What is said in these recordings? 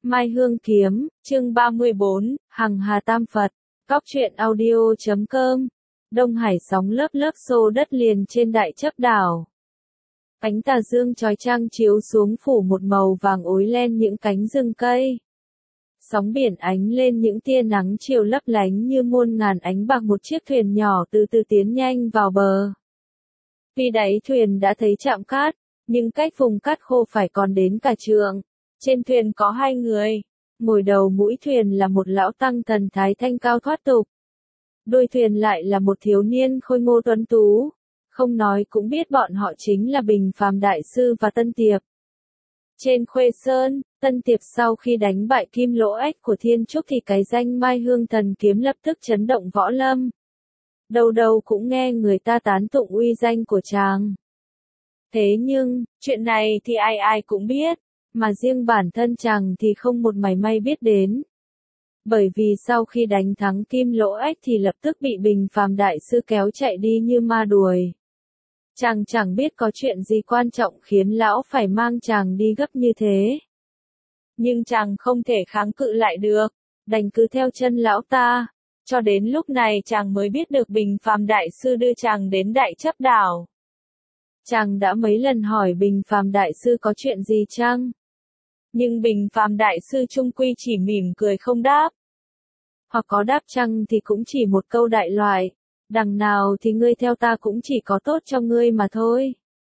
Mai Hương Kiếm, chương 34, Hằng Hà Tam Phật, Cóc truyện audio.com, Đông Hải sóng lớp lớp xô đất liền trên đại chấp đảo. Ánh tà dương chói chang chiếu xuống phủ một màu vàng ối len những cánh rừng cây. Sóng biển ánh lên những tia nắng chiều lấp lánh như muôn ngàn ánh bạc, một chiếc thuyền nhỏ từ từ tiến nhanh vào bờ. Vì đáy thuyền đã thấy trạm cát, nhưng cách vùng cát khô phải còn đến cả trượng. Trên thuyền có hai người, ngồi đầu mũi thuyền là một lão tăng thần thái thanh cao thoát tục. Đuôi thuyền lại là một thiếu niên khôi ngô tuấn tú, không nói cũng biết bọn họ chính là Bình Phàm Đại Sư và Tân Tiệp. Trên Khuê Sơn, Tân Tiệp sau khi đánh bại Kim Lỗ Ếch của Thiên Trúc thì cái danh Mai Hương Thần Kiếm lập tức chấn động võ lâm. Đầu đầu cũng nghe người ta tán tụng uy danh của chàng. Thế nhưng, chuyện này thì ai ai cũng biết, mà riêng bản thân chàng thì không một mảy may biết đến. Bởi vì sau khi đánh thắng Kim Lỗ Ếch thì lập tức bị Bình Phàm Đại Sư kéo chạy đi như ma đuổi. Chàng chẳng biết có chuyện gì quan trọng khiến lão phải mang chàng đi gấp như thế. Nhưng chàng không thể kháng cự lại được, đành cứ theo chân lão ta. Cho đến lúc này chàng mới biết được Bình Phàm Đại Sư đưa chàng đến đại chấp đảo. Chàng đã mấy lần hỏi Bình Phàm Đại Sư có chuyện gì chăng? Nhưng Bình Phàm Đại Sư chung quy chỉ mỉm cười không đáp. Hoặc có đáp chăng thì cũng chỉ một câu đại loại, đằng nào thì ngươi theo ta cũng chỉ có tốt cho ngươi mà thôi.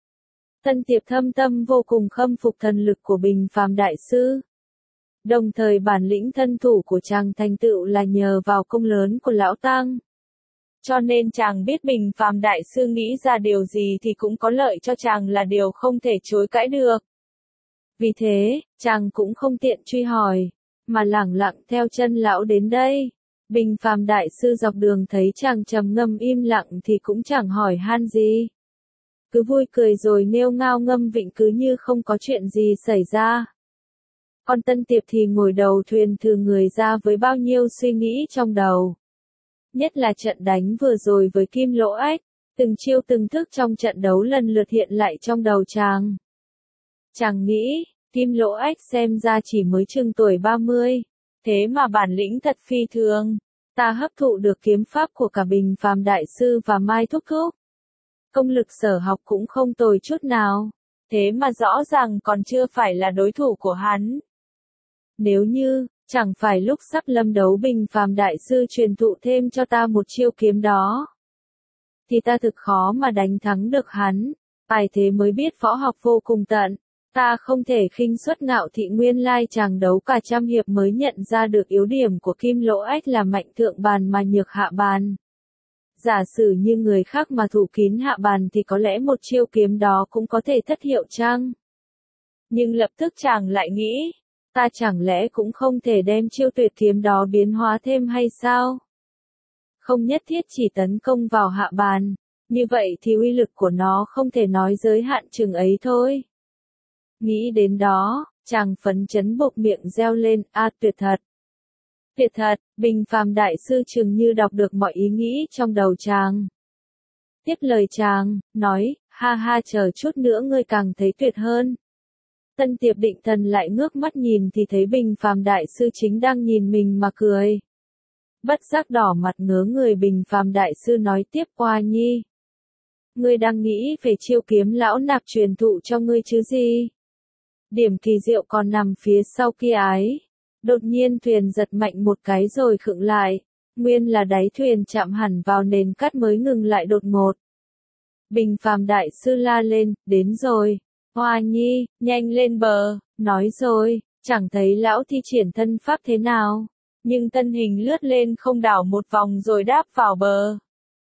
Tân Tiệp thâm tâm vô cùng khâm phục thần lực của Bình Phàm Đại Sư. Đồng thời bản lĩnh thân thủ của chàng thành tựu là nhờ vào công lớn của lão tăng. Cho nên chàng biết Bình Phàm Đại Sư nghĩ ra điều gì thì cũng có lợi cho chàng là điều không thể chối cãi được. Vì thế, chàng cũng không tiện truy hỏi, mà lẳng lặng theo chân lão đến đây. Bình Phàm Đại Sư dọc đường thấy chàng trầm ngâm im lặng thì cũng chẳng hỏi han gì. Cứ vui cười rồi nêu ngao ngâm vịnh cứ như không có chuyện gì xảy ra. Còn Tân Tiệp thì ngồi đầu thuyền thừ người ra với bao nhiêu suy nghĩ trong đầu. Nhất là trận đánh vừa rồi với Kim Lỗ Ếch, từng chiêu từng thức trong trận đấu lần lượt hiện lại trong đầu chàng. Chàng nghĩ, Kim Lỗ Ếch xem ra chỉ mới chừng tuổi 30, thế mà bản lĩnh thật phi thường. Ta hấp thụ được kiếm pháp của cả Bình Phàm Đại Sư và Mai Thúc Thúc. Công lực sở học cũng không tồi chút nào, thế mà rõ ràng còn chưa phải là đối thủ của hắn. Nếu như, chẳng phải lúc sắp lâm đấu Bình Phàm Đại Sư truyền thụ thêm cho ta một chiêu kiếm đó, thì ta thực khó mà đánh thắng được hắn. Phải thế mới biết võ học vô cùng tận. Ta không thể khinh suất ngạo thị, nguyên lai chàng đấu cả trăm hiệp mới nhận ra được yếu điểm của Kim Lỗ Ếch là mạnh thượng bàn mà nhược hạ bàn. Giả sử như người khác mà thủ kín hạ bàn thì có lẽ một chiêu kiếm đó cũng có thể thất hiệu chăng? Nhưng lập tức chàng lại nghĩ, ta chẳng lẽ cũng không thể đem chiêu tuyệt kiếm đó biến hóa thêm hay sao? Không nhất thiết chỉ tấn công vào hạ bàn, như vậy thì uy lực của nó không thể nói giới hạn chừng ấy thôi. Nghĩ đến đó, chàng phấn chấn bộc miệng reo lên, tuyệt thật. Tuyệt thật, Bình Phàm Đại Sư chừng như đọc được mọi ý nghĩ trong đầu chàng. Tiếp lời chàng, nói, ha ha, chờ chút nữa ngươi càng thấy tuyệt hơn. Tân Tiệp định thần lại ngước mắt nhìn thì thấy Bình Phàm Đại Sư chính đang nhìn mình mà cười. Bất giác đỏ mặt ngớ người. Bình Phàm Đại Sư nói tiếp, Oa Nhi, ngươi đang nghĩ về chiêu kiếm lão nạp truyền thụ cho ngươi chứ gì? Điểm kỳ diệu còn nằm phía sau kia ái. Đột nhiên thuyền giật mạnh một cái rồi khựng lại, nguyên là đáy thuyền chạm hẳn vào nền cát mới ngừng lại đột ngột. Bình Phàm Đại Sư la lên, đến rồi, Hoa Nhi, nhanh lên bờ. Nói rồi, chẳng thấy lão thi triển thân pháp thế nào, nhưng thân hình lướt lên không đảo một vòng rồi đáp vào bờ.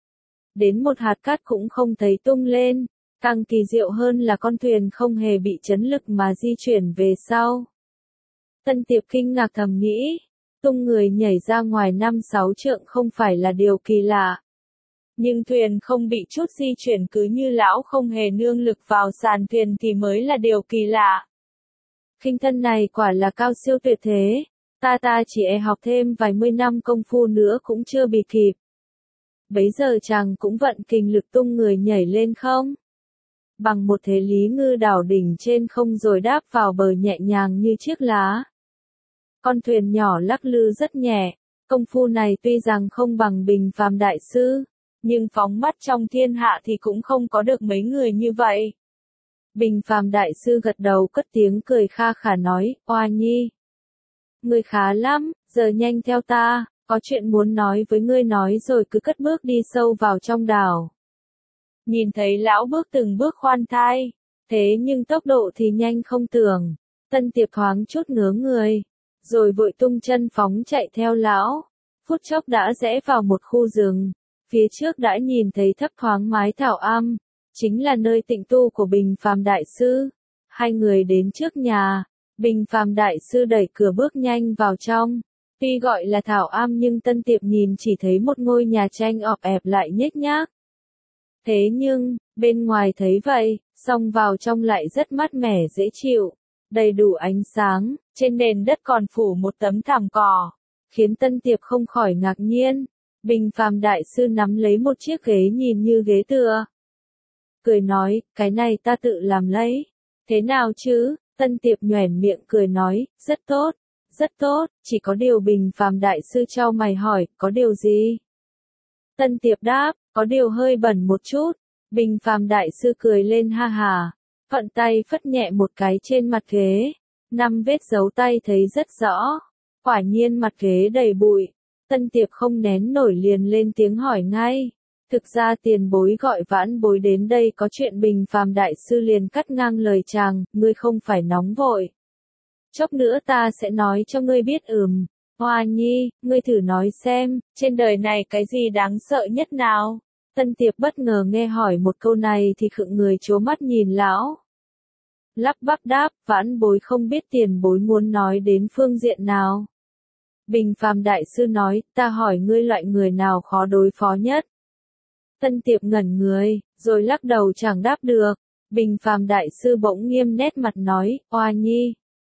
Đến một hạt cát cũng không thấy tung lên. Càng kỳ diệu hơn là con thuyền không hề bị chấn lực mà di chuyển về sau. Tân Tiệp kinh ngạc thầm nghĩ, tung người nhảy ra ngoài 5-6 trượng không phải là điều kỳ lạ. Nhưng thuyền không bị chút di chuyển cứ như lão không hề nương lực vào sàn thuyền thì mới là điều kỳ lạ. Khinh thân này quả là cao siêu tuyệt thế, ta chỉ học thêm vài mươi năm công phu nữa cũng chưa bị kịp. Bấy giờ chàng cũng vận kình lực tung người nhảy lên không? Bằng một thế lý ngư đảo đỉnh trên không rồi đáp vào bờ nhẹ nhàng như chiếc lá. Con thuyền nhỏ lắc lư rất nhẹ, công phu này tuy rằng không bằng Bình Phàm đại sư, nhưng phóng mắt trong thiên hạ thì cũng không có được mấy người như vậy. Bình Phàm đại sư gật đầu cất tiếng cười kha khả nói, Oa Nhi, ngươi khá lắm, giờ nhanh theo ta, có chuyện muốn nói với ngươi nói rồi cứ cất bước đi sâu vào trong đảo. Nhìn thấy lão bước từng bước khoan thai, thế nhưng tốc độ thì nhanh không tưởng, Tân Tiệp thoáng chút ngớ người, rồi vội tung chân phóng chạy theo lão, phút chốc đã rẽ vào một khu rừng, phía trước đã nhìn thấy thấp thoáng mái thảo am, chính là nơi tịnh tu của Bình Phàm đại sư. Hai người đến trước nhà, Bình Phàm đại sư đẩy cửa bước nhanh vào trong. Tuy gọi là thảo am nhưng Tân Tiệp nhìn chỉ thấy một ngôi nhà tranh ọp ẹp lại nhếch nhác. Thế nhưng, bên ngoài thấy vậy, xông vào trong lại rất mát mẻ dễ chịu, đầy đủ ánh sáng, trên nền đất còn phủ một tấm thảm cỏ, khiến Tân Tiệp không khỏi ngạc nhiên. Bình Phàm đại sư nắm lấy một chiếc ghế nhìn như ghế tựa. Cười nói, cái này ta tự làm lấy. Thế nào chứ? Tân Tiệp nhoẻn miệng cười nói, rất tốt, rất tốt, chỉ có điều Bình Phàm đại sư chau mày hỏi, có điều gì? Tân Tiệp đáp, có điều hơi bẩn một chút. Bình Phàm đại sư cười lên ha hà, thuận tay phất nhẹ một cái trên mặt ghế, 5 vết dấu tay thấy rất rõ. Quả nhiên mặt ghế đầy bụi. Tân Tiệp không nén nổi liền lên tiếng hỏi ngay. Thực ra tiền bối gọi vãn bối đến đây có chuyện. Bình Phàm đại sư liền cắt ngang lời chàng, ngươi không phải nóng vội. Chốc nữa ta sẽ nói cho ngươi biết. Hoa Nhi, ngươi thử nói xem, trên đời này cái gì đáng sợ nhất nào? Tân Tiệp bất ngờ nghe hỏi một câu này thì khựng người trố mắt nhìn lão. Lắp bắp đáp, vãn bối không biết tiền bối muốn nói đến phương diện nào. Bình Phàm đại sư nói, ta hỏi ngươi loại người nào khó đối phó nhất. Tân Tiệp ngẩn người, rồi lắc đầu chẳng đáp được. Bình Phàm đại sư bỗng nghiêm nét mặt nói, Oa Nhi,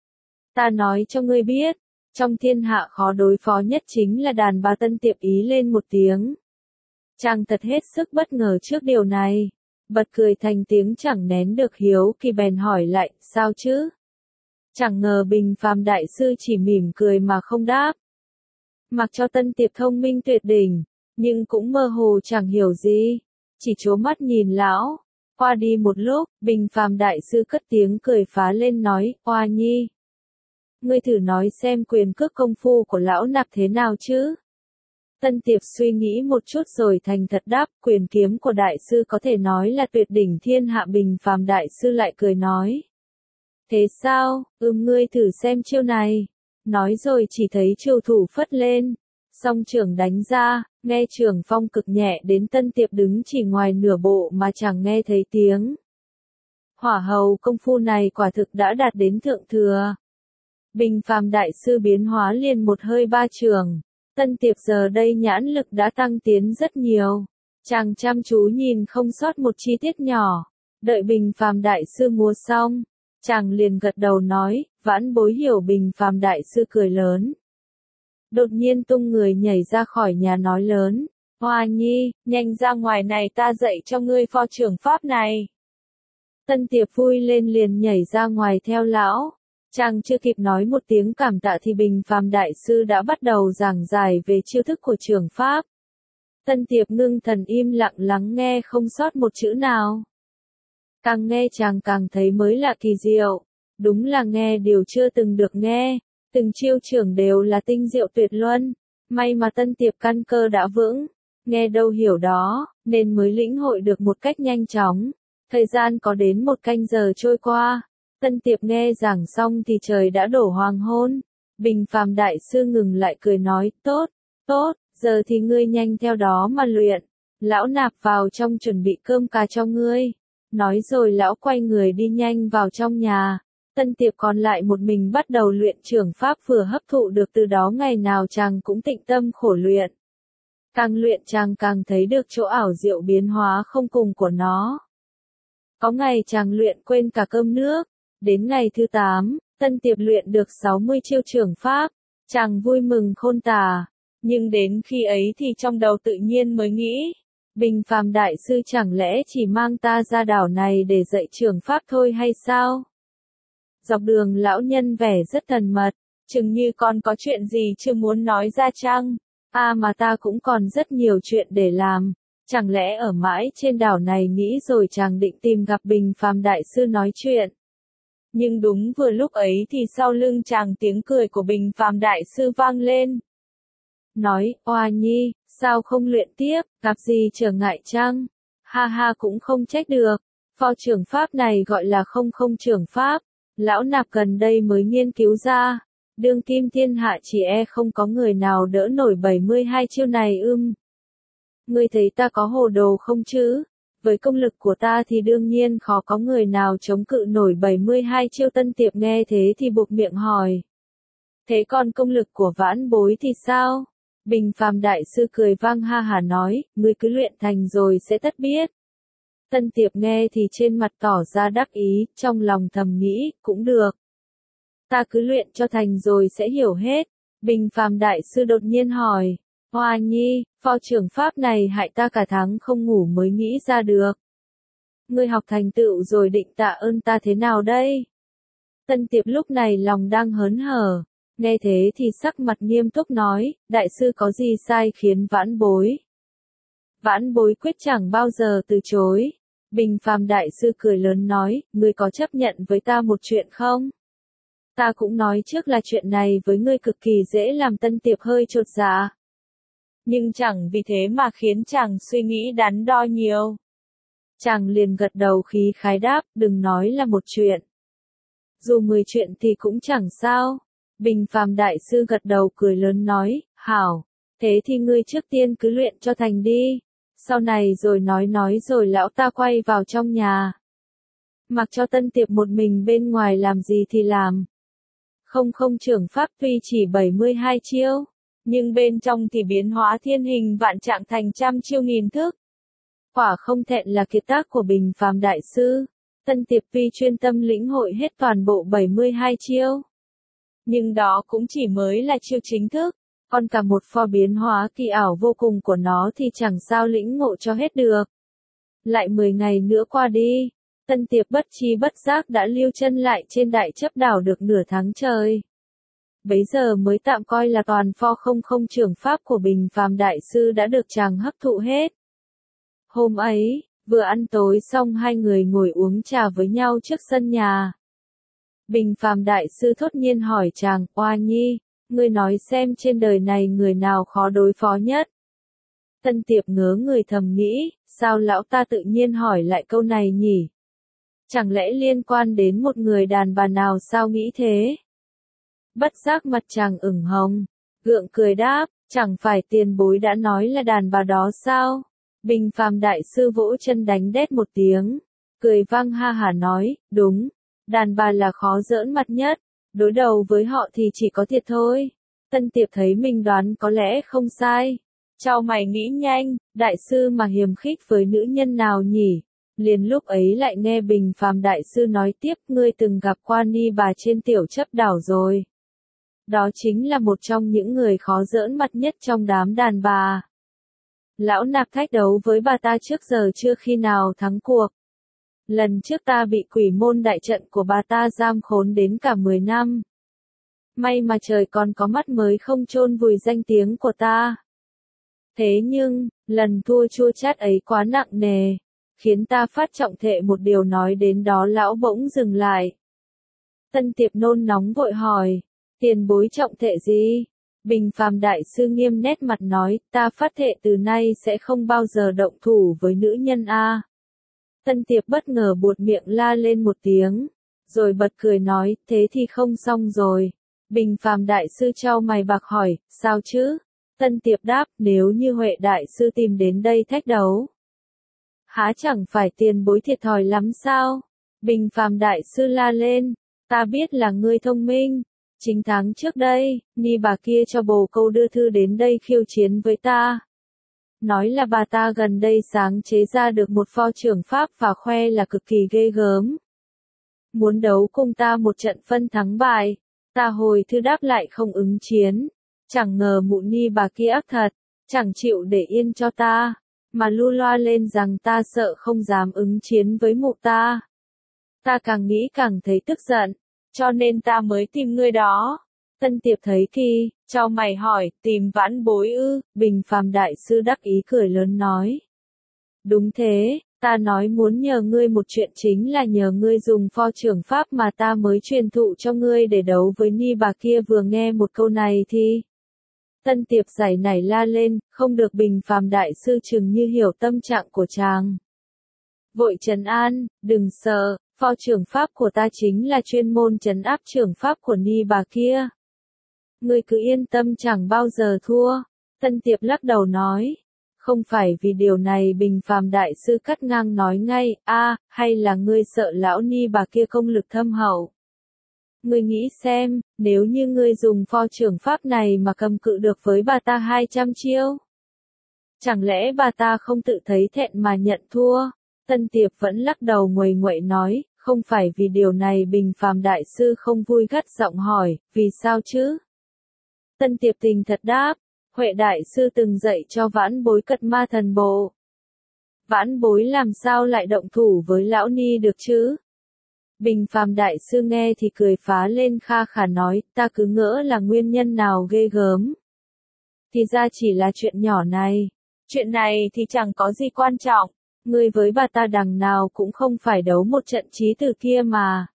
ta nói cho ngươi biết, trong thiên hạ khó đối phó nhất chính là đàn bà. Tân Tiệp ý lên một tiếng. Chàng thật hết sức bất ngờ trước điều này, bật cười thành tiếng chẳng nén được hiếu kỳ bèn hỏi lại, sao chứ? Chẳng ngờ Bình Phàm đại sư chỉ mỉm cười mà không đáp. Mặc cho Tân Tiệp thông minh tuyệt đỉnh, nhưng cũng mơ hồ chẳng hiểu gì, chỉ trố mắt nhìn lão. Qua đi một lúc, Bình Phàm đại sư cất tiếng cười phá lên nói, Oa Nhi, ngươi thử nói xem quyền cước công phu của lão nạp thế nào chứ? Tân Tiệp suy nghĩ một chút rồi thành thật đáp, quyền kiếm của đại sư có thể nói là tuyệt đỉnh thiên hạ. Bình Phàm đại sư lại cười nói, thế sao, ngươi thử xem chiêu này. Nói rồi chỉ thấy chiêu thủ phất lên, song trưởng đánh ra, nghe trưởng phong cực nhẹ đến Tân Tiệp đứng chỉ ngoài nửa bộ mà chẳng nghe thấy tiếng. Hỏa hầu công phu này quả thực đã đạt đến thượng thừa. Bình Phàm đại sư biến hóa liền một hơi 3 trường. Tân Tiệp giờ đây nhãn lực đã tăng tiến rất nhiều. Chàng chăm chú nhìn không sót một chi tiết nhỏ. Đợi Bình Phàm đại sư múa xong, chàng liền gật đầu nói, vãn bối hiểu. Bình Phàm đại sư cười lớn, đột nhiên tung người nhảy ra khỏi nhà nói lớn, Hoa Nhi, nhanh ra ngoài này ta dạy cho ngươi pho trường pháp này. Tân Tiệp vui lên liền nhảy ra ngoài theo lão. Chàng chưa kịp nói một tiếng cảm tạ thì Bình Phàm đại sư đã bắt đầu giảng giải về chiêu thức của trường pháp. Tân Tiệp ngưng thần im lặng lắng nghe không sót một chữ nào. Càng nghe chàng càng thấy mới lạ kỳ diệu, đúng là nghe điều chưa từng được nghe, từng chiêu trưởng đều là tinh diệu tuyệt luân. May mà Tân Tiệp căn cơ đã vững, nghe đâu hiểu đó, nên mới lĩnh hội được một cách nhanh chóng. Thời gian có đến 1 canh giờ trôi qua. Tân Tiệp nghe giảng xong thì trời đã đổ hoàng hôn. Bình Phàm đại sư ngừng lại cười nói, tốt, tốt, giờ thì ngươi nhanh theo đó mà luyện. Lão nạp vào trong chuẩn bị cơm cà cho ngươi. Nói rồi lão quay người đi nhanh vào trong nhà. Tân Tiệp còn lại một mình bắt đầu luyện trưởng pháp vừa hấp thụ được từ đó ngày nào chàng cũng tịnh tâm khổ luyện. Càng luyện chàng càng thấy được chỗ ảo diệu biến hóa không cùng của nó. Có ngày chàng luyện quên cả cơm nước. Đến ngày thứ 8, Tân Tiệp luyện được 60 chiêu trưởng pháp, chàng vui mừng khôn tả. Nhưng đến khi ấy thì trong đầu tự nhiên mới nghĩ, Bình Phàm đại sư chẳng lẽ chỉ mang ta ra đảo này để dạy trưởng pháp thôi hay sao? Dọc đường lão nhân vẻ rất thần mật, chừng như con có chuyện gì chưa muốn nói ra chăng? À mà ta cũng còn rất nhiều chuyện để làm. Chẳng lẽ ở mãi trên đảo này nghĩ rồi chàng định tìm gặp Bình Phàm Đại Sư nói chuyện. Nhưng đúng vừa lúc ấy thì sau lưng chàng tiếng cười của Bình Phàm Đại Sư vang lên. Nói, Oa Nhi, sao không luyện tiếp, gặp gì trở ngại chăng? Ha ha cũng không trách được. Phò trưởng pháp này gọi là không không trưởng pháp. Lão nạp gần đây mới nghiên cứu ra. Đương kim thiên hạ chỉ không có người nào đỡ nổi 72 chiêu này Ngươi thấy ta có hồ đồ không chứ? Với công lực của ta thì đương nhiên khó có người nào chống cự nổi 72 chiêu. Tân Tiệp nghe thế thì buộc miệng hỏi. Thế còn công lực của vãn bối thì sao? Bình Phàm Đại Sư cười vang ha hả nói, ngươi cứ luyện thành rồi sẽ tất biết. Tân Tiệp nghe thì trên mặt tỏ ra đắc ý, trong lòng thầm nghĩ, cũng được. Ta cứ luyện cho thành rồi sẽ hiểu hết. Bình Phàm Đại Sư đột nhiên hỏi, Hoa Nhi, phò trưởng pháp này hại ta cả tháng không ngủ mới nghĩ ra được. Ngươi học thành tựu rồi định tạ ơn ta thế nào đây? Tân Tiệp lúc này lòng đang hớn hở, nghe thế thì sắc mặt nghiêm túc nói, đại sư có gì sai khiến vãn bối? Vãn bối quyết chẳng bao giờ từ chối. Bình Phàm Đại Sư cười lớn nói, ngươi có chấp nhận với ta một chuyện không? Ta cũng nói trước là chuyện này với ngươi cực kỳ dễ làm. Tân Tiệp hơi chột dạ. Nhưng chẳng vì thế mà khiến chàng suy nghĩ đắn đo nhiều. Chàng liền gật đầu khí khái đáp, đừng nói là một chuyện. Dù 10 chuyện thì cũng chẳng sao. Bình Phàm Đại Sư gật đầu cười lớn nói, hảo, thế thì ngươi trước tiên cứ luyện cho thành đi. Sau này rồi nói rồi lão ta quay vào trong nhà. Mặc cho Tân Tiệp một mình bên ngoài làm gì thì làm. Không không trưởng pháp tuy chỉ 72 chiêu, nhưng bên trong thì biến hóa thiên hình vạn trạng thành trăm chiêu nghìn thức. Quả không thẹn là kiệt tác của Bình Phàm Đại Sư. Tân Tiệp tuy chuyên tâm lĩnh hội hết toàn bộ 72 chiêu. Nhưng đó cũng chỉ mới là chiêu chính thức, còn cả một pho biến hóa kỳ ảo vô cùng của nó thì chẳng sao lĩnh ngộ cho hết được. Lại 10 ngày nữa qua đi, Tân Tiệp bất tri bất giác đã lưu chân lại trên đại chấp đảo được nửa tháng trời. Bấy giờ mới tạm coi là toàn pho không không trưởng pháp của Bình Phàm Đại Sư đã được chàng hấp thụ hết. Hôm ấy, vừa ăn tối xong hai người ngồi uống trà với nhau trước sân nhà. Bình Phàm Đại Sư thốt nhiên hỏi chàng, Oa Nhi, ngươi nói xem trên đời này người nào khó đối phó nhất? Tân Tiệp ngớ người thầm nghĩ, sao lão ta tự nhiên hỏi lại câu này nhỉ? Chẳng lẽ liên quan đến một người đàn bà nào sao nghĩ thế? Bất giác mặt chàng ửng hồng, gượng cười đáp, chẳng phải tiền bối đã nói là đàn bà đó sao? Bình Phàm Đại Sư vỗ chân đánh đét một tiếng, cười vang ha hả nói, đúng, đàn bà là khó giỡn mặt nhất, đối đầu với họ thì chỉ có thiệt thôi. Tân Tiệp thấy mình đoán có lẽ không sai. Chau mày nghĩ nhanh, Đại Sư mà hiềm khích với nữ nhân nào nhỉ? Liền lúc ấy lại nghe Bình Phàm Đại Sư nói tiếp, ngươi từng gặp qua ni bà trên tiểu chấp đảo rồi. Đó chính là một trong những người khó giỡn mặt nhất trong đám đàn bà. Lão nạp thách đấu với bà ta trước giờ chưa khi nào thắng cuộc. Lần trước ta bị quỷ môn đại trận của bà ta giam khốn đến cả 10 năm. May mà trời còn có mắt mới không chôn vùi danh tiếng của ta. Thế nhưng, lần thua chua chát ấy quá nặng nề, khiến ta phát trọng thệ một điều. Nói đến đó lão bỗng dừng lại. Tân Tiệp nôn nóng vội hỏi, tiền bối trọng thệ gì? Bình Phàm Đại Sư nghiêm nét mặt nói, ta phát thệ từ nay sẽ không bao giờ động thủ với nữ nhân a. Tân Tiệp bất ngờ buột miệng la lên một tiếng, rồi bật cười nói, thế thì không xong rồi. Bình Phàm Đại Sư chau mày bạc hỏi, sao chứ? Tân Tiệp đáp, nếu như Huệ Đại Sư tìm đến đây thách đấu, há chẳng phải tiền bối thiệt thòi lắm sao? Bình Phàm Đại Sư la lên, ta biết là ngươi thông minh. Chính tháng trước đây, ni bà kia cho bồ câu đưa thư đến đây khiêu chiến với ta. Nói là bà ta gần đây sáng chế ra được một pho trưởng pháp và khoe là cực kỳ ghê gớm. Muốn đấu cùng ta một trận phân thắng bại, ta hồi thư đáp lại không ứng chiến. Chẳng ngờ mụ ni bà kia ác thật, chẳng chịu để yên cho ta, mà lu loa lên rằng ta sợ không dám ứng chiến với mụ ta. Ta càng nghĩ càng thấy tức giận, cho nên ta mới tìm ngươi đó. Tân Tiệp thấy kỳ, chau mày hỏi, tìm Vãn Bối ư? Bình Phàm đại sư đắc ý cười lớn nói. Đúng thế, ta nói muốn nhờ ngươi một chuyện chính là nhờ ngươi dùng pho trưởng pháp mà ta mới truyền thụ cho ngươi để đấu với Ni bà kia. Vừa nghe một câu này thì Tân Tiệp giày nảy la lên, không được. Bình Phàm đại sư chừng như hiểu tâm trạng của chàng. Vội trấn an, đừng sợ, pho trưởng pháp của ta chính là chuyên môn trấn áp trưởng pháp của Ni bà kia. Ngươi cứ yên tâm chẳng bao giờ thua. Tân Tiệp lắc đầu nói. Không phải vì điều này. Bình Phàm đại sư cắt ngang nói ngay, hay là ngươi sợ lão Ni bà kia công lực thâm hậu. Ngươi nghĩ xem, nếu như ngươi dùng pho trưởng pháp này mà cầm cự được với bà ta 200 chiêu. Chẳng lẽ bà ta không tự thấy thẹn mà nhận thua? Tân Tiệp vẫn lắc đầu nguầy nguậy nói, không phải vì điều này. Bình Phàm đại sư không vui gắt giọng hỏi, vì sao chứ? Tân Tiệp tình thật đáp, Huệ đại sư từng dạy cho Vãn Bối Cật Ma Thần Bộ. Vãn Bối làm sao lại động thủ với lão Ni được chứ? Bình Phàm đại sư nghe thì cười phá lên kha khà nói, ta cứ ngỡ là nguyên nhân nào ghê gớm. Thì ra chỉ là chuyện nhỏ này. Chuyện này thì chẳng có gì quan trọng. Ngươi với bà ta đằng nào cũng không phải đấu một trận chí tử kia mà.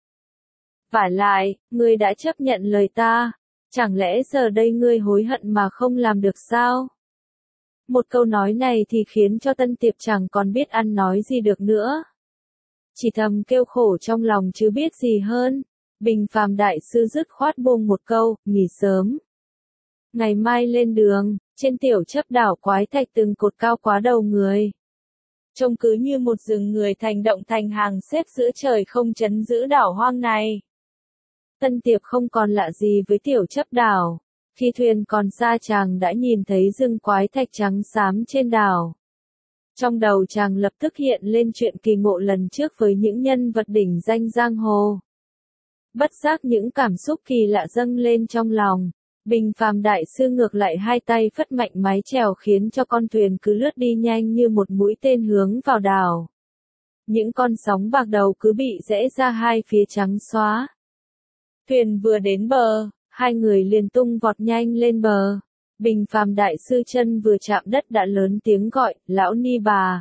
Vả lại, ngươi đã chấp nhận lời ta. Chẳng lẽ giờ đây ngươi hối hận mà không làm được sao? Một câu nói này thì khiến cho Tân Tiệp chẳng còn biết ăn nói gì được nữa. Chỉ thầm kêu khổ trong lòng chứ biết gì hơn. Bình Phàm đại sư dứt khoát buông một câu, nghỉ sớm. Ngày mai lên đường, trên tiểu chấp đảo quái thạch từng cột cao quá đầu người. Trông cứ như một rừng người thành động thành hàng xếp giữa trời không trấn giữ đảo hoang này. Tân Tiệp không còn lạ gì với tiểu chấp đảo. Khi thuyền còn xa chàng đã nhìn thấy rừng quái thạch trắng xám trên đảo. Trong đầu chàng lập tức hiện lên chuyện kỳ ngộ lần trước với những nhân vật đỉnh danh giang hồ. Bất giác những cảm xúc kỳ lạ dâng lên trong lòng. Bình Phàm đại sư ngược lại hai tay phất mạnh mái chèo khiến cho con thuyền cứ lướt đi nhanh như một mũi tên hướng vào đảo. Những con sóng bạc đầu cứ bị rẽ ra hai phía trắng xóa. Thuyền vừa đến bờ, hai người liền tung vọt nhanh lên bờ. Bình Phàm đại sư chân vừa chạm đất đã lớn tiếng gọi, lão Ni bà.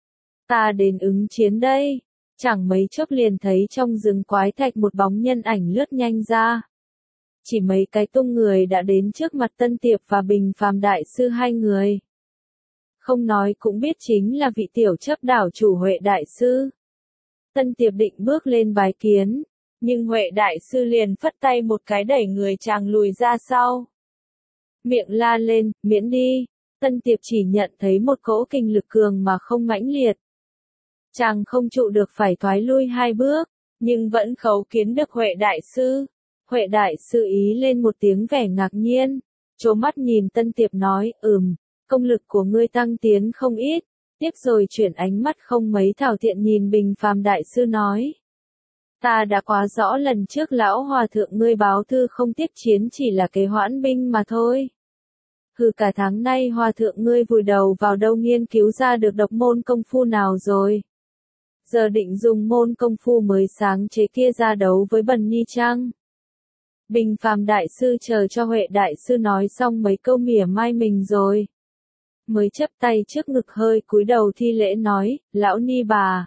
Ta đến ứng chiến đây. Chẳng mấy chốc liền thấy trong rừng quái thạch một bóng nhân ảnh lướt nhanh ra. Chỉ mấy cái tung người đã đến trước mặt Tân Tiệp và Bình Phàm đại sư hai người. Không nói cũng biết chính là vị tiểu chấp đảo chủ Huệ đại sư. Tân Tiệp định bước lên bái kiến, nhưng Huệ đại sư liền phất tay một cái đẩy người chàng lùi ra sau. Miệng la lên, miễn đi. Tân Tiệp chỉ nhận thấy một cỗ kinh lực cường mà không mãnh liệt. Chàng không trụ được phải thoái lui hai bước, nhưng vẫn khấu kiến được Huệ đại sư. Huệ đại sư ý lên một tiếng vẻ ngạc nhiên, trố mắt nhìn Tân Tiệp nói, công lực của ngươi tăng tiến không ít. Tiếp rồi chuyển ánh mắt không mấy thảo thiện nhìn Bình Phàm đại sư nói. Ta đã quá rõ lần trước lão hòa thượng ngươi báo thư không tiếp chiến chỉ là kế hoãn binh mà thôi. Cả tháng nay hòa thượng ngươi vùi đầu vào đâu nghiên cứu ra được độc môn công phu nào rồi. Giờ định dùng môn công phu mới sáng chế kia ra đấu với Bần Nhi chăng? Bình Phàm đại sư chờ cho Huệ đại sư nói xong mấy câu mỉa mai mình rồi. Mới chắp tay trước ngực hơi cúi đầu thi lễ nói, lão Ni bà.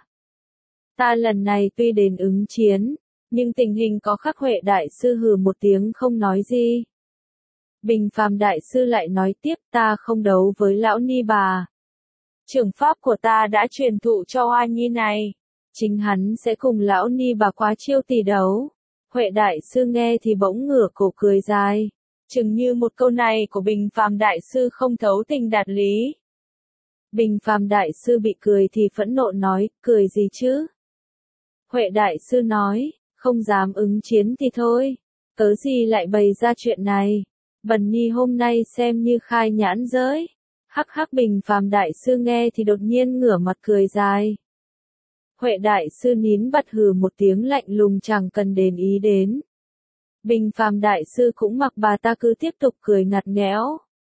Ta lần này tuy đến ứng chiến, nhưng tình hình có khắc. Huệ đại sư hừ một tiếng không nói gì. Bình Phàm đại sư lại nói tiếp, ta không đấu với lão Ni bà. Trưởng pháp của ta đã truyền thụ cho Hoa Nhi này. Chính hắn sẽ cùng lão Ni bà quá chiêu tỷ đấu. Huệ đại sư nghe thì bỗng ngửa cổ cười dài. Chừng như một câu này của Bình Phàm đại sư không thấu tình đạt lý. Bình Phàm đại sư bị cười thì phẫn nộ nói, cười gì chứ? Huệ đại sư nói, không dám ứng chiến thì thôi. Cớ gì lại bày ra chuyện này? Bần Nhi hôm nay xem như khai nhãn giới. Hắc hắc. Bình Phàm đại sư nghe thì đột nhiên ngửa mặt cười dài. Huệ đại sư nín bật hừ một tiếng lạnh lùng chẳng cần đền ý đến. Bình Phàm đại sư cũng mặc bà ta cứ tiếp tục cười ngặt nghẽo.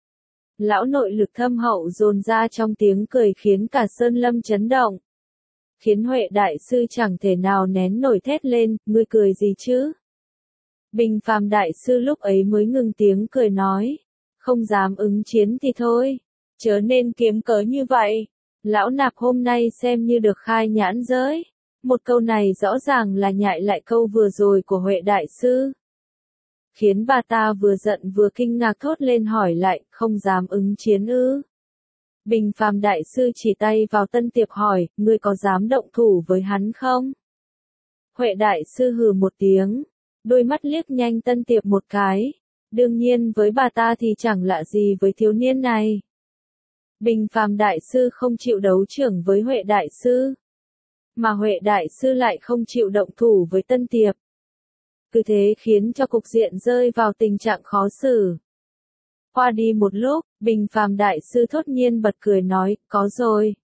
Lão nội lực thâm hậu dồn ra trong tiếng cười khiến cả sơn lâm chấn động. Khiến Huệ đại sư chẳng thể nào nén nổi thét lên, ngươi cười gì chứ? Bình Phàm đại sư lúc ấy mới ngừng tiếng cười nói, không dám ứng chiến thì thôi, chớ nên kiếm cớ như vậy. Lão nạp hôm nay xem như được khai nhãn giới. Một câu này rõ ràng là nhại lại câu vừa rồi của Huệ đại sư. Khiến bà ta vừa giận vừa kinh ngạc thốt lên hỏi lại, không dám ứng chiến ư? Bình Phàm đại sư chỉ tay vào Tân Tiệp hỏi, ngươi có dám động thủ với hắn không? Huệ đại sư hừ một tiếng, đôi mắt liếc nhanh Tân Tiệp một cái. Đương nhiên với bà ta thì chẳng lạ gì với thiếu niên này. Bình Phàm đại sư không chịu đấu trưởng với Huệ đại sư, mà Huệ đại sư lại không chịu động thủ với Tân Tiệp. Cứ thế khiến cho cục diện rơi vào tình trạng khó xử. Qua đi một lúc, Bình Phàm đại sư thốt nhiên bật cười nói, có rồi.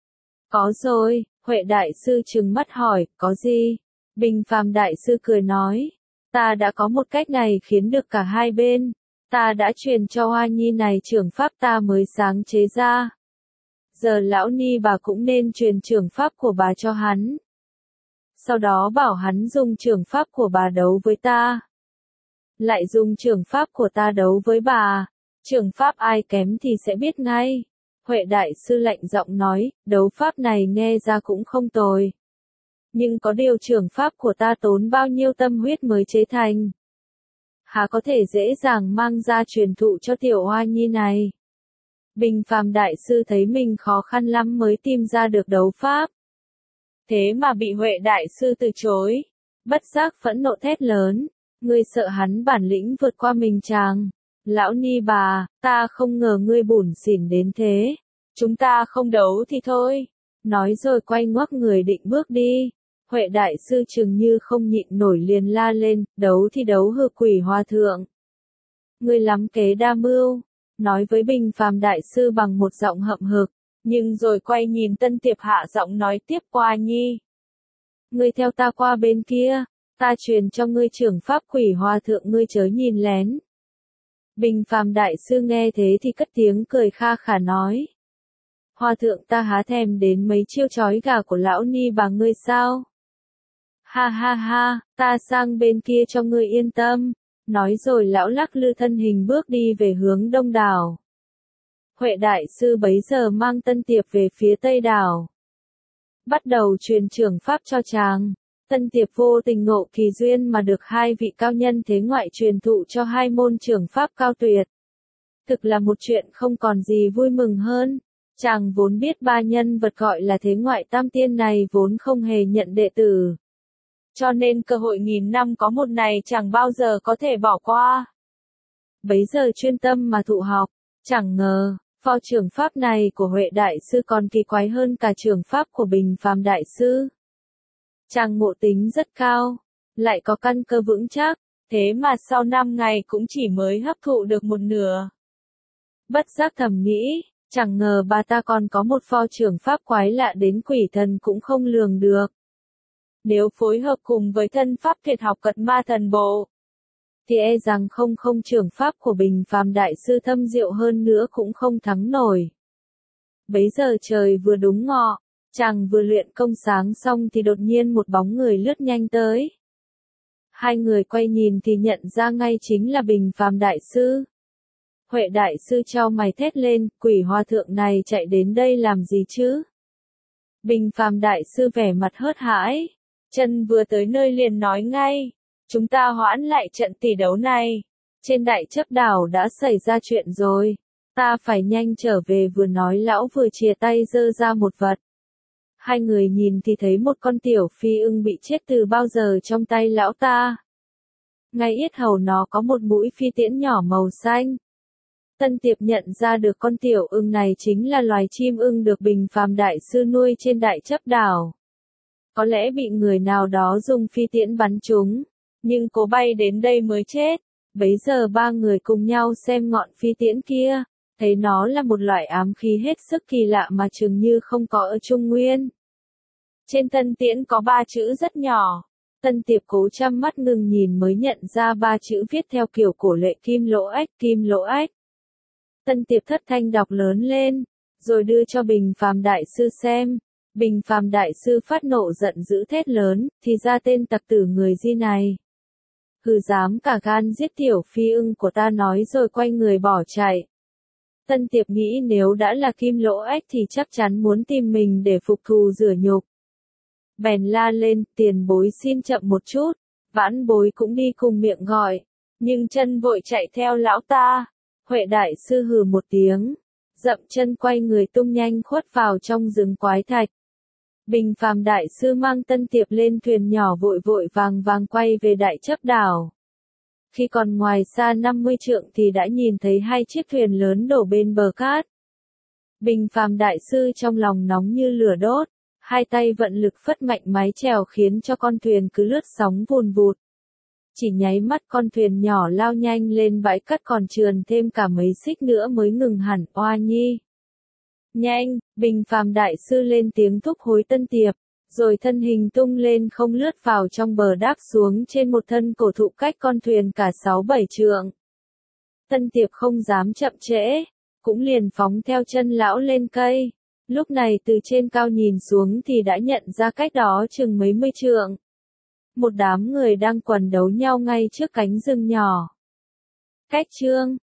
Có rồi, Huệ đại sư trừng mắt hỏi, có gì? Bình Phàm đại sư cười nói, ta đã có một cách này khiến được cả hai bên. Ta đã truyền cho Hoa Nhi này trưởng pháp ta mới sáng chế ra. Giờ lão ni bà cũng nên truyền trưởng pháp của bà cho hắn. Sau đó bảo hắn dùng trưởng pháp của bà đấu với ta. Lại dùng trưởng pháp của ta đấu với bà. Trưởng pháp ai kém thì sẽ biết ngay. Huệ đại sư lạnh giọng nói, đấu pháp này nghe ra cũng không tồi. Nhưng có điều trưởng pháp của ta tốn bao nhiêu tâm huyết mới chế thành. Há có thể dễ dàng mang ra truyền thụ cho tiểu Hoa Nhi này. Bình Phàm đại sư thấy mình khó khăn lắm mới tìm ra được đấu pháp. Thế mà bị Huệ đại sư từ chối. Bất giác phẫn nộ thét lớn, ngươi sợ hắn bản lĩnh vượt qua mình chàng. Lão ni bà, ta không ngờ ngươi bủn xỉn đến thế. Chúng ta không đấu thì thôi. Nói rồi quay ngoắc người định bước đi. Huệ đại sư chừng như không nhịn nổi liền la lên, đấu thì đấu hư quỷ hòa thượng. Ngươi lắm kế đa mưu, nói với Bình Phàm đại sư bằng một giọng hậm hực, nhưng rồi quay nhìn Tân Tiệp hạ giọng nói tiếp qua Nhi. Ngươi theo ta qua bên kia, ta truyền cho ngươi trưởng pháp quỷ hòa thượng ngươi chớ nhìn lén. Bình Phàm đại sư nghe thế thì cất tiếng cười kha khả nói. Hòa thượng ta há thèm đến mấy chiêu chói gà của lão ni bà ngươi sao? Ha ha ha, ta sang bên kia cho ngươi yên tâm. Nói rồi lão lắc lư thân hình bước đi về hướng đông đảo. Huệ đại sư bấy giờ mang Tân Tiệp về phía tây đảo. Bắt đầu truyền trưởng pháp cho chàng. Tân Tiệp vô tình ngộ kỳ duyên mà được hai vị cao nhân thế ngoại truyền thụ cho hai môn trưởng pháp cao tuyệt. Thực là một chuyện không còn gì vui mừng hơn. Chàng vốn biết ba nhân vật gọi là thế ngoại tam tiên này vốn không hề nhận đệ tử. Cho nên cơ hội nghìn năm có một này chẳng bao giờ có thể bỏ qua. Bấy giờ chuyên tâm mà thụ học, chẳng ngờ, phò trưởng pháp này của Huệ đại sư còn kỳ quái hơn cả trưởng pháp của Bình Phàm đại sư. Chàng ngộ tính rất cao, lại có căn cơ vững chắc, thế mà sau 5 ngày cũng chỉ mới hấp thụ được một nửa. Bất giác thầm nghĩ, chẳng ngờ bà ta còn có một phò trưởng pháp quái lạ đến quỷ thần cũng không lường được. Nếu phối hợp cùng với thân pháp tuyệt học cật ma thần bộ, thì e rằng không trưởng pháp của Bình Phàm đại sư thâm diệu hơn nữa cũng không thắng nổi. Bấy giờ trời vừa đúng ngọ, chàng vừa luyện công sáng xong thì đột nhiên một bóng người lướt nhanh tới. Hai người quay nhìn thì nhận ra ngay chính là Bình Phàm đại sư. Huệ đại sư chau mày thét lên, quỷ hòa thượng này chạy đến đây làm gì chứ? Bình Phàm đại sư vẻ mặt hớt hãi, chân vừa tới nơi liền nói ngay, chúng ta hoãn lại trận tỷ đấu này. Trên đại chấp đảo đã xảy ra chuyện rồi, ta phải nhanh trở về. Vừa nói lão vừa chìa tay giơ ra một vật. Hai người nhìn thì thấy một con tiểu phi ưng bị chết từ bao giờ trong tay lão ta. Ngay yết hầu nó có một mũi phi tiễn nhỏ màu xanh. Tân Tiệp nhận ra được con tiểu ưng này chính là loài chim ưng được Bình Phàm đại sư nuôi trên đại chấp đảo. Có lẽ bị người nào đó dùng phi tiễn bắn trúng, nhưng cố bay đến đây mới chết. Bấy giờ ba người cùng nhau xem ngọn phi tiễn kia, thấy nó là một loại ám khí hết sức kỳ lạ mà chừng như không có ở Trung Nguyên. Trên thân tiễn có 3 chữ rất nhỏ. Tân Tiệp cố chăm mắt ngừng nhìn mới nhận ra 3 chữ viết theo kiểu cổ lệ kim lỗ ếch, kim lỗ ếch. Tân Tiệp thất thanh đọc lớn lên, rồi đưa cho Bình Phàm đại sư xem. Bình Phàm đại sư phát nộ giận dữ thét lớn, thì ra tên tặc tử người Di này. Hừ dám cả gan giết tiểu phi ưng của ta, nói rồi quay người bỏ chạy. Tân Tiệp nghĩ nếu đã là Kim Lỗ Ếch thì chắc chắn muốn tìm mình để phục thù rửa nhục. Bèn la lên, tiền bối xin chậm một chút, vãn bối cũng đi cùng miệng gọi, nhưng chân vội chạy theo lão ta. Huệ đại sư hừ một tiếng, dậm chân quay người tung nhanh khuất vào trong rừng quái thạch. Bình Phàm đại sư mang Tân Tiệp lên thuyền nhỏ vội vội vàng vàng quay về Đại Chấp đảo. Khi còn ngoài xa 50 trượng thì đã nhìn thấy hai chiếc thuyền lớn đổ bên bờ cát. Bình Phàm đại sư trong lòng nóng như lửa đốt, hai tay vận lực phất mạnh mái chèo khiến cho con thuyền cứ lướt sóng vùn vụt. Chỉ nháy mắt con thuyền nhỏ lao nhanh lên bãi cát, còn trườn thêm cả mấy xích nữa mới ngừng hẳn. Oa nhi! Nhanh! Bình Phàm đại sư lên tiếng thúc hối Tân Tiệp, rồi thân hình tung lên không lướt vào trong bờ đáp xuống trên một thân cổ thụ cách con thuyền cả 6-7 trượng. Tân Tiệp không dám chậm trễ, cũng liền phóng theo chân lão lên cây. Lúc này từ trên cao nhìn xuống thì đã nhận ra cách đó chừng mấy mươi trượng. Một đám người đang quần đấu nhau ngay trước cánh rừng nhỏ. Cách chương